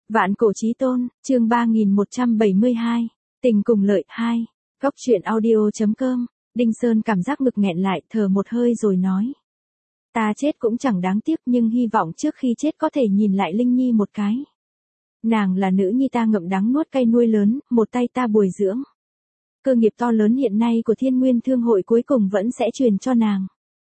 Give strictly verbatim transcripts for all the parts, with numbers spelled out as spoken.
Vạn cổ chí tôn, chương ba nghìn một trăm bảy mươi hai, tình cùng lợi hai, góc truyện audio.com, Đinh Sơn cảm giác ngực nghẹn lại, thở một hơi rồi nói. Ta chết cũng chẳng đáng tiếc nhưng hy vọng trước khi chết có thể nhìn lại Linh Nhi một cái. Nàng là nữ nhi ta ngậm đắng nuốt cay nuôi lớn, một tay ta bồi dưỡng. Cơ nghiệp to lớn hiện nay của Thiên Nguyên Thương hội cuối cùng vẫn sẽ truyền cho nàng.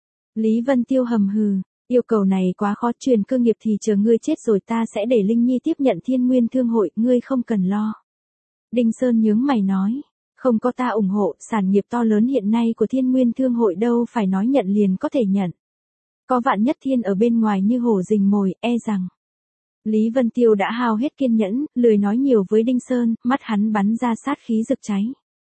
Lý Vân Tiêu hầm hừ. Yêu cầu này quá khó, truyền cơ nghiệp thì chờ ngươi chết rồi ta sẽ để Linh Nhi tiếp nhận Thiên Nguyên Thương hội, ngươi không cần lo. Đinh Sơn nhướng mày nói, không có ta ủng hộ, sản nghiệp to lớn hiện nay của Thiên Nguyên Thương hội đâu phải nói nhận liền có thể nhận. Có Vạn Nhất Thiên ở bên ngoài như hổ rình mồi, e rằng. Lý Vân Tiêu đã hao hết kiên nhẫn, lười nói nhiều với Đinh Sơn, mắt hắn bắn ra sát khí rực cháy.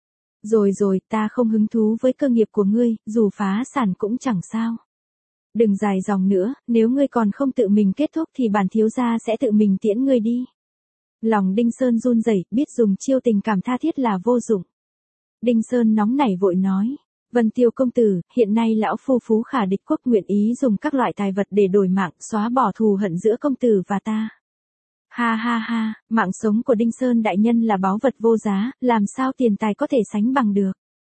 Rồi rồi, ta không hứng thú với cơ nghiệp của ngươi, dù phá sản cũng chẳng sao. Đừng dài dòng nữa, nếu ngươi còn không tự mình kết thúc thì bản thiếu gia sẽ tự mình tiễn ngươi đi. Lòng Đinh Sơn run rẩy, biết dùng chiêu tình cảm tha thiết là vô dụng. Đinh Sơn nóng nảy vội nói, Vân Tiêu công tử, hiện nay lão phu phú khả địch quốc nguyện ý dùng các loại tài vật để đổi mạng, xóa bỏ thù hận giữa công tử và ta. Ha ha ha, mạng sống của Đinh Sơn đại nhân là báu vật vô giá, làm sao tiền tài có thể sánh bằng được.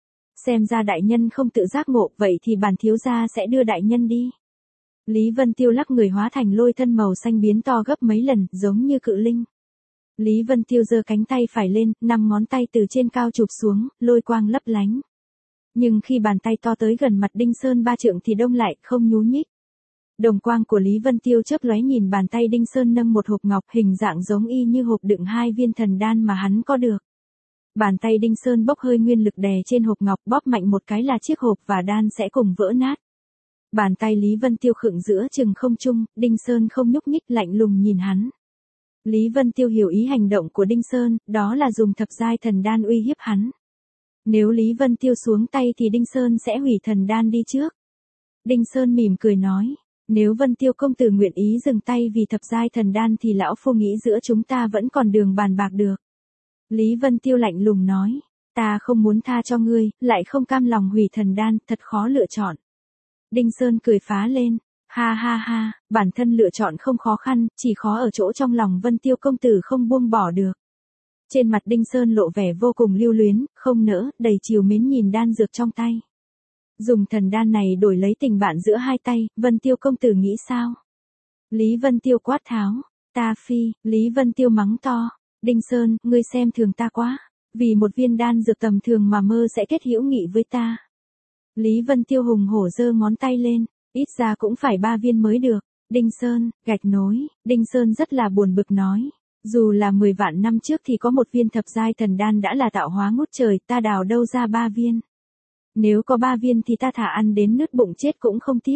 Xem ra đại nhân không tự giác ngộ, vậy thì bản thiếu gia sẽ đưa đại nhân đi. Lý Vân Tiêu lắc người hóa thành lôi thân màu xanh biến to gấp mấy lần, giống như cự linh. Lý Vân Tiêu giơ cánh tay phải lên, năm ngón tay từ trên cao chụp xuống, lôi quang lấp lánh. Nhưng khi bàn tay to tới gần mặt Đinh Sơn ba trượng thì đông lại, không nhú nhích. Đồng quang của Lý Vân Tiêu chớp lóe nhìn bàn tay Đinh Sơn nâng một hộp ngọc hình dạng giống y như hộp đựng hai viên thần đan mà hắn có được. Bàn tay Đinh Sơn bốc hơi nguyên lực đè trên hộp ngọc, bóp mạnh một cái là chiếc hộp và đan sẽ cùng vỡ nát. Bàn tay Lý Vân Tiêu khựng giữa chừng không trung, Đinh Sơn không nhúc nhích, lạnh lùng nhìn hắn. Lý Vân Tiêu hiểu ý hành động của Đinh Sơn, đó là dùng thập giai thần đan uy hiếp hắn. Nếu Lý Vân Tiêu xuống tay thì Đinh Sơn sẽ hủy thần đan đi trước. Đinh Sơn mỉm cười nói, nếu Vân Tiêu công tử nguyện ý dừng tay vì thập giai thần đan thì lão phu nghĩ giữa chúng ta vẫn còn đường bàn bạc được. Lý Vân Tiêu lạnh lùng nói, ta không muốn tha cho ngươi, lại không cam lòng hủy thần đan, thật khó lựa chọn. Đinh Sơn cười phá lên, ha ha ha, bản thân lựa chọn không khó khăn, chỉ khó ở chỗ trong lòng Vân Tiêu công tử không buông bỏ được. Trên mặt Đinh Sơn lộ vẻ vô cùng lưu luyến, không nỡ, đầy trìu mến nhìn đan dược trong tay. Dùng thần đan này đổi lấy tình bạn giữa hai tay, Vân Tiêu công tử nghĩ sao? Lý Vân Tiêu quát tháo, ta phi, Lý Vân Tiêu mắng to. Đinh Sơn, ngươi xem thường ta quá, vì một viên đan dược tầm thường mà mơ sẽ kết hữu nghị với ta. Lý Vân Tiêu hùng hổ giơ ngón tay lên, ít ra cũng phải ba viên mới được. Đinh Sơn, gạch nối, Đinh Sơn rất là buồn bực nói, dù là mười vạn năm trước thì có một viên thập giai thần đan đã là tạo hóa ngút trời, ta đào đâu ra ba viên. Nếu có ba viên thì ta thả ăn đến nứt bụng chết cũng không tiếc.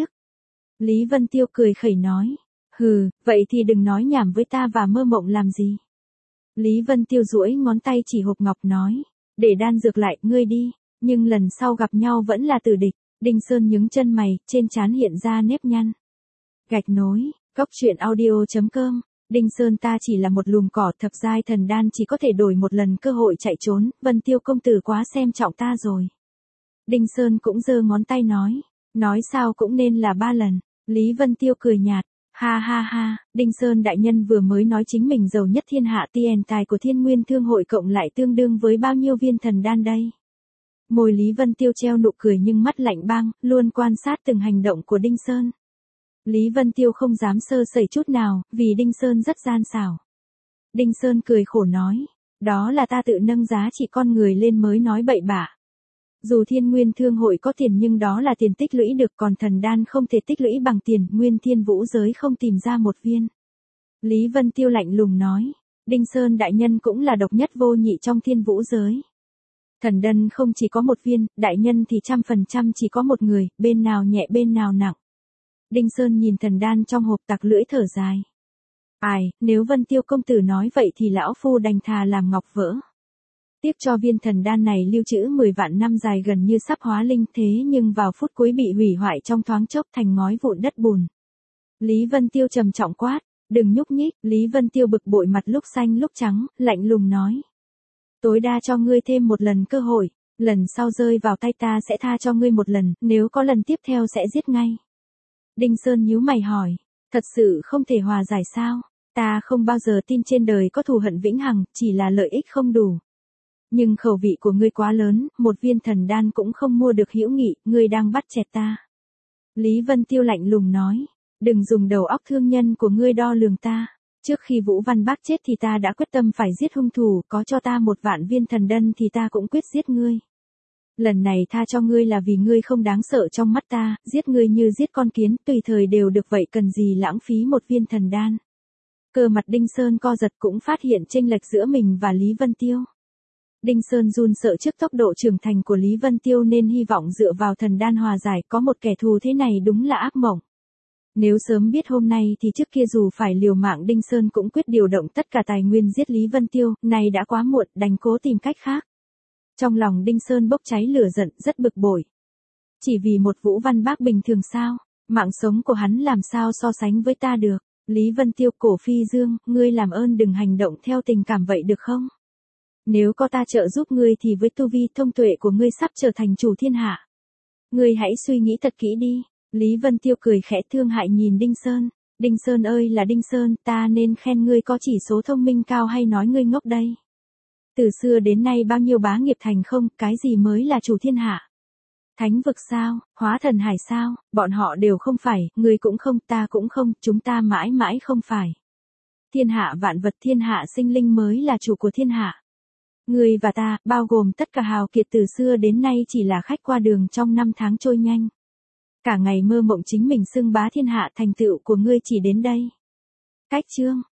Lý Vân Tiêu cười khẩy nói, hừ, vậy thì đừng nói nhảm với ta và mơ mộng làm gì. Lý Vân Tiêu duỗi ngón tay chỉ hộp ngọc nói, để đan dược lại, ngươi đi, nhưng lần sau gặp nhau vẫn là tử địch. Đinh Sơn nhướng chân mày, trên trán hiện ra nếp nhăn. Gạch nối, góc truyện audio.com, Đinh Sơn ta chỉ là một lùm cỏ, thập giai thần đan chỉ có thể đổi một lần cơ hội chạy trốn, Vân Tiêu công tử quá xem trọng ta rồi. Đinh Sơn cũng giơ ngón tay nói, nói sao cũng nên là ba lần. Lý Vân Tiêu cười nhạt. Ha ha ha, Đinh Sơn đại nhân vừa mới nói chính mình giàu nhất thiên hạ, tiền tài của Thiên Nguyên Thương hội cộng lại tương đương với bao nhiêu viên thần đan đây. Môi Lý Vân Tiêu treo nụ cười nhưng mắt lạnh băng, luôn quan sát từng hành động của Đinh Sơn. Lý Vân Tiêu không dám sơ sẩy chút nào, vì Đinh Sơn rất gian xảo. Đinh Sơn cười khổ nói, đó là ta tự nâng giá trị con người lên mới nói bậy bạ. Dù Thiên Nguyên Thương hội có tiền nhưng đó là tiền tích lũy được, còn thần đan không thể tích lũy bằng tiền, Nguyên Thiên Vũ giới không tìm ra một viên. Lý Vân Tiêu lạnh lùng nói, Đinh Sơn đại nhân cũng là độc nhất vô nhị trong Thiên Vũ giới. Thần đan không chỉ có một viên, đại nhân thì trăm phần trăm chỉ có một người, bên nào nhẹ bên nào nặng. Đinh Sơn nhìn thần đan trong hộp tặc lưỡi thở dài. Ai, nếu Vân Tiêu công tử nói vậy thì lão phu đành thà làm ngọc vỡ. Tiếc cho viên thần đan này lưu trữ mười vạn năm dài gần như sắp hóa linh, thế nhưng vào phút cuối bị hủy hoại trong thoáng chốc thành ngói vụn đất bùn. Lý Vân Tiêu trầm trọng quát, đừng nhúc nhích. Lý Vân Tiêu bực bội mặt lúc xanh lúc trắng, lạnh lùng nói. Tối đa cho ngươi thêm một lần cơ hội, lần sau rơi vào tay ta sẽ tha cho ngươi một lần, nếu có lần tiếp theo sẽ giết ngay. Đinh Sơn nhíu mày hỏi, thật sự không thể hòa giải sao? Ta không bao giờ tin trên đời có thù hận vĩnh hằng, chỉ là lợi ích không đủ. Nhưng khẩu vị của ngươi quá lớn, một viên thần đan cũng không mua được hữu nghị, ngươi đang bắt chẹt ta. Lý Vân Tiêu lạnh lùng nói, đừng dùng đầu óc thương nhân của ngươi đo lường ta. Trước khi Vũ Văn Bác chết thì ta đã quyết tâm phải giết hung thủ, có cho ta một vạn viên thần đan thì ta cũng quyết giết ngươi. Lần này tha cho ngươi là vì ngươi không đáng sợ trong mắt ta, giết ngươi như giết con kiến, tùy thời đều được vậy cần gì lãng phí một viên thần đan. Cơ mặt Đinh Sơn co giật cũng phát hiện chênh lệch giữa mình và Lý Vân Tiêu. Đinh Sơn run sợ trước tốc độ trưởng thành của Lý Vân Tiêu nên hy vọng dựa vào thần đan hòa giải, có một kẻ thù thế này đúng là ác mộng. Nếu sớm biết hôm nay thì trước kia dù phải liều mạng Đinh Sơn cũng quyết điều động tất cả tài nguyên giết Lý Vân Tiêu, nay đã quá muộn, đành cố tìm cách khác. Trong lòng Đinh Sơn bốc cháy lửa giận, rất bực bội. Chỉ vì một Vũ Văn Bác bình thường sao, mạng sống của hắn làm sao so sánh với ta được. Lý Vân Tiêu, Cổ Phi Dương, ngươi làm ơn đừng hành động theo tình cảm vậy được không? Nếu có ta trợ giúp ngươi thì với tu vi thông tuệ của ngươi sắp trở thành chủ thiên hạ. Ngươi hãy suy nghĩ thật kỹ đi. Lý Vân Tiêu cười khẽ thương hại nhìn Đinh Sơn. Đinh Sơn ơi là Đinh Sơn, ta nên khen ngươi có chỉ số thông minh cao hay nói ngươi ngốc đây? Từ xưa đến nay bao nhiêu bá nghiệp thành không, cái gì mới là chủ thiên hạ? Thánh vực sao, hóa thần hải sao, bọn họ đều không phải, ngươi cũng không, ta cũng không, chúng ta mãi mãi không phải. Thiên hạ vạn vật, thiên hạ sinh linh mới là chủ của thiên hạ. Ngươi và ta, bao gồm tất cả hào kiệt từ xưa đến nay chỉ là khách qua đường trong năm tháng trôi nhanh. Cả ngày mơ mộng chính mình xưng bá thiên hạ, thành tựu của ngươi chỉ đến đây. Cách chương.